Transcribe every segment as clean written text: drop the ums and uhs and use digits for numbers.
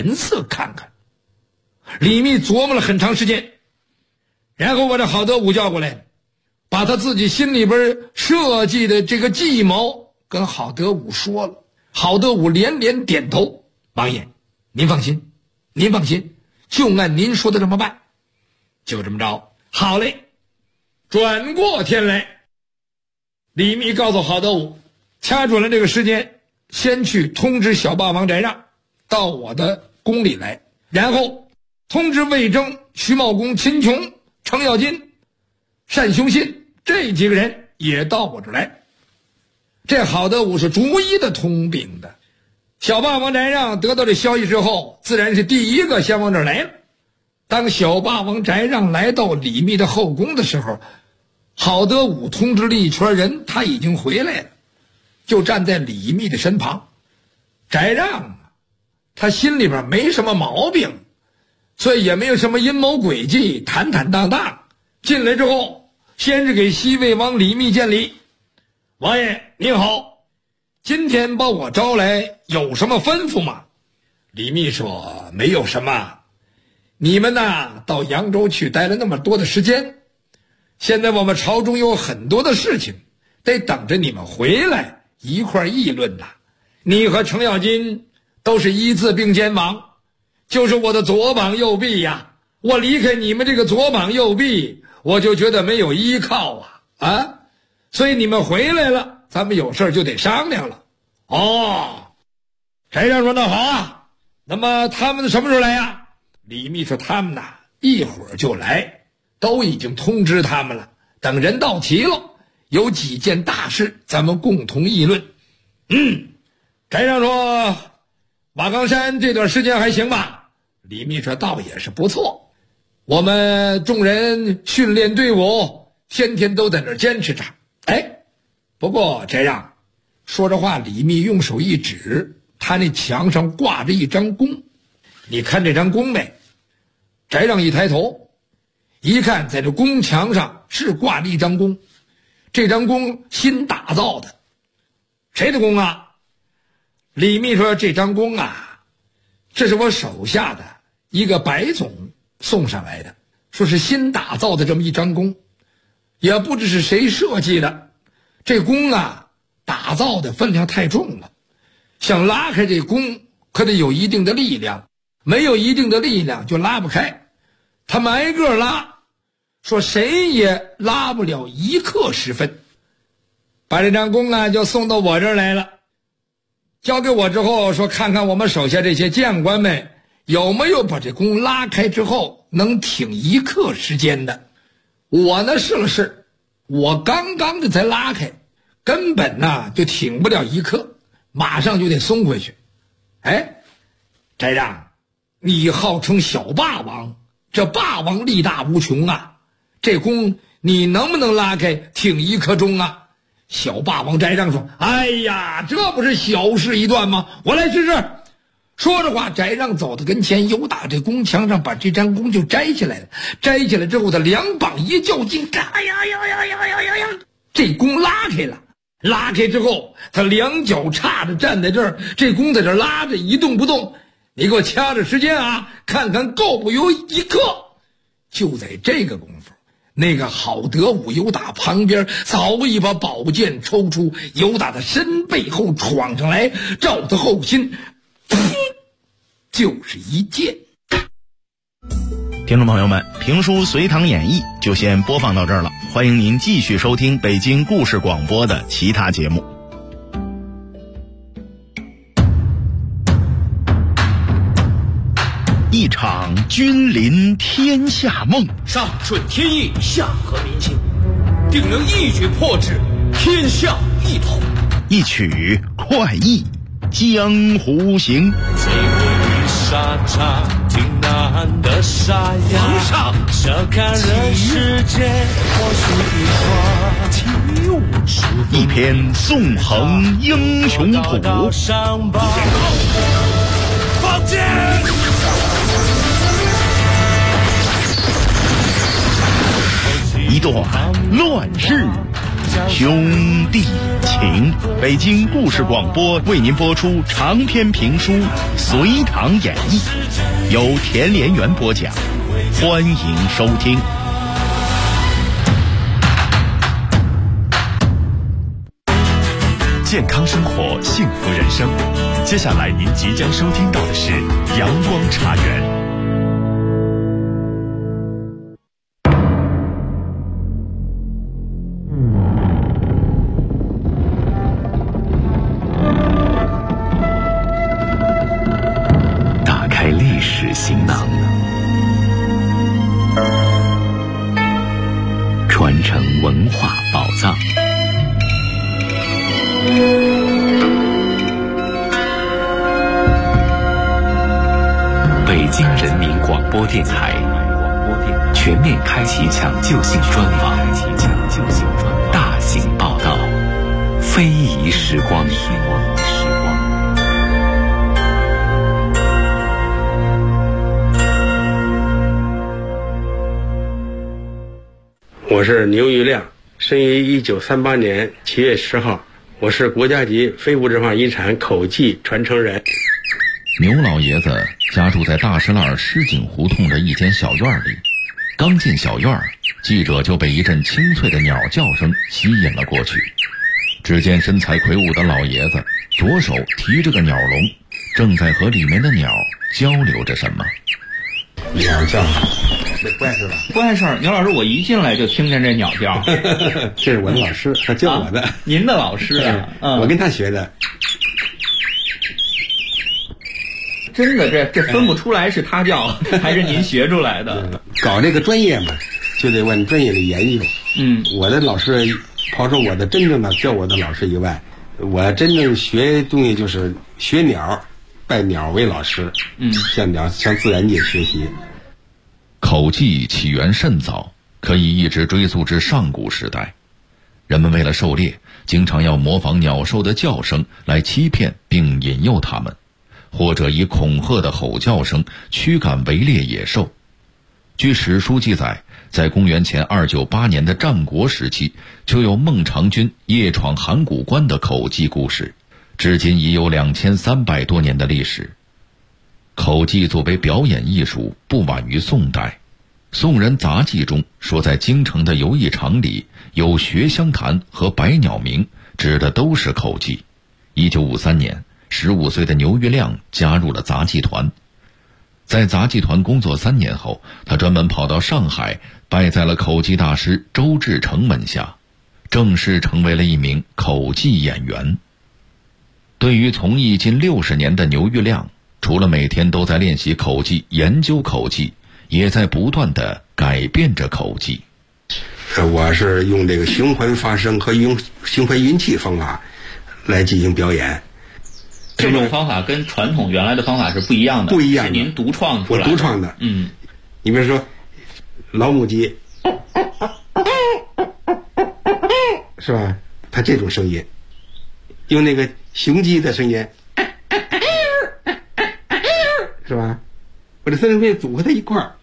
颜色看看。李密琢磨了很长时间，然后把这郝德武叫过来，把他自己心里边设计的这个计谋跟郝德武说了。郝德武连连点头，王爷您放心，您放心，就按您说的这么办。就这么着，好嘞。转过天来，李密告诉郝德武，掐准了这个时间，先去通知小霸王翟让到我的宫里来，然后通知魏征、徐茂公、秦琼、程咬金、单雄信这几个人也到我这儿来。这郝德武是逐一的通禀的。小霸王翟让得到这消息之后，自然是第一个先往这儿来了。当小霸王翟让来到李密的后宫的时候，郝德武通知了一圈人，他已经回来了，就站在李密的身旁。翟让他心里边没什么毛病，所以也没有什么阴谋诡计，坦坦荡荡进来之后，先是给西魏王李密见礼。王爷您好，今天把我招来有什么吩咐吗？李密说没有什么，你们呐到扬州去待了那么多的时间，现在我们朝中有很多的事情得等着你们回来一块议论呐。你和程咬金都是一字并肩王，就是我的左膀右臂呀，我离开你们这个左膀右臂，我就觉得没有依靠啊，所以你们回来了，咱们有事就得商量了。哦，翟让说那好啊，那么他们什么时候来呀？李密说他们呐一会儿就来，都已经通知他们了，等人到齐了，有几件大事咱们共同议论。翟让说瓦岗山这段时间还行吧？李密说倒也是不错，我们众人训练队伍天天都在那儿坚持着。不过翟让说着话，李密用手一指，他那墙上挂着一张弓，你看这张弓没？翟让一抬头一看，在这宫墙上是挂着一张弓，这张弓新打造的。谁的弓啊？李密说这张弓啊，这是我手下的一个白总送上来的，说是新打造的这么一张弓，也不知是谁设计的。这弓啊打造的分量太重了，想拉开这弓可得有一定的力量，没有一定的力量就拉不开。他们挨个拉，说谁也拉不了一刻时分。把这张弓啊就送到我这儿来了，交给我之后说看看我们手下这些将官们有没有把这弓拉开之后能挺一刻时间的。我呢试了试，我刚刚的才拉开，根本呢就挺不了一刻，马上就得松回去。翟让，你号称小霸王，这霸王力大无穷啊，这弓你能不能拉开挺一刻钟啊？小霸王翟让说哎呀，这不是小事一段吗？我来试试。说着话，翟让走到跟前，由打这弓墙上把这张弓就摘下来了。摘下来之后，他两膀一较劲，哎呀呀呀呀呀呀呀，这弓拉开了。拉开之后，他两脚叉着站在这儿，这弓在这拉着一动不动。你给我掐着时间啊，看看够不有一刻。就在这个功夫，那个郝德武由打旁边早已把宝剑抽出，由打他身背后闯上来，照他后心就是一剑。 听众朋友们，评书《隋唐演义》就先播放到这儿了，欢迎您继续收听北京故事广播的其他节目。一场君临天下梦， 上顺天意，下合民心，定能一举破之，天下一统。 一曲快意江湖行。 这回沙场挺难的沙呀， 皇上这看人世间或许一花， 一篇纵横英雄谱， 上报放箭， 一段乱世兄弟情。北京故事广播为您播出长篇评书《隋唐演义》，由田连元播讲，欢迎收听。 健康生活，幸福人生。接下来您即将收听到的是阳光茶园。打开历史行囊，传承文化宝藏。北京人民广播电台全面开启抢救性专访，大型报道，非遗时光。 我是牛玉亮，生于1938年7月10号，我是国家级非物质文化遗产口技传承人。 牛老爷子家住在大石栏石井胡同的一间小院里，刚进小院，记者就被一阵清脆的鸟叫声吸引了过去。只见身材魁梧的老爷子左手提着个鸟笼，正在和里面的鸟交流着什么。 鸟叫，这不碍事吧？ 不碍事儿。牛老师，我一进来就听见这鸟叫。 这是我的老师，他教我的。 您的老师啊？ 我跟他学的。 真的，这分不出来是他叫还是您学出来的。 搞这个专业嘛，就得往专业里研究。我的老师刨出我的真正的教我的老师以外，我真正学东西就是学鸟，拜鸟为老师。向自然界学习。 口技起源甚早，可以一直追溯至上古时代。人们为了狩猎，经常要模仿鸟兽的叫声来欺骗并引诱它们，或者以恐吓的吼叫声驱赶围猎野兽。据史书记载，在公元前298年的战国时期，就有孟尝君夜闯函谷关的口技故事，至今已有2300多年的历史。口技作为表演艺术，不晚于宋代。宋人杂记中说，在京城的游艺场里有学香坛和百鸟鸣，指的都是口技。1953年，15岁的牛玉亮加入了杂技团。在杂技团工作3年后，他专门跑到上海，拜在了口技大师周志成门下，正式成为了一名口技演员。对于从艺近60年的牛玉亮，除了每天都在练习口技、研究口技，也在不断地改变着口技。 我是用这个循环发声和用循环运气方法来进行表演。 这种方法跟传统原来的方法是不一样的， 不一样的， 是您独创出来的。 我独创的。你比如说老母鸡，是吧？它这种声音，用那个雄鸡的声音，是吧？我这三种声音组合在一块儿，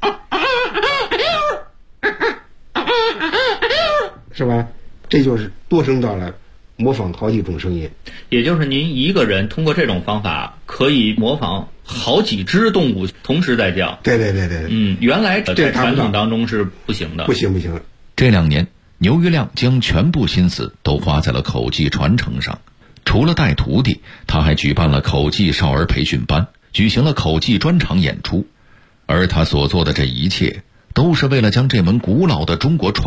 是吧？这就是多声道了，模仿好几种声音。 也就是您一个人通过这种方法可以模仿好几只动物同时在叫。 对。 原来在传统当中是不行的。不行。 这2年，牛玉亮将全部心思都花在了口技传承上。除了带徒弟，他还举办了口技少儿培训班，举行了口技专场演出。而他所做的这一切，都是为了将这门古老的中国传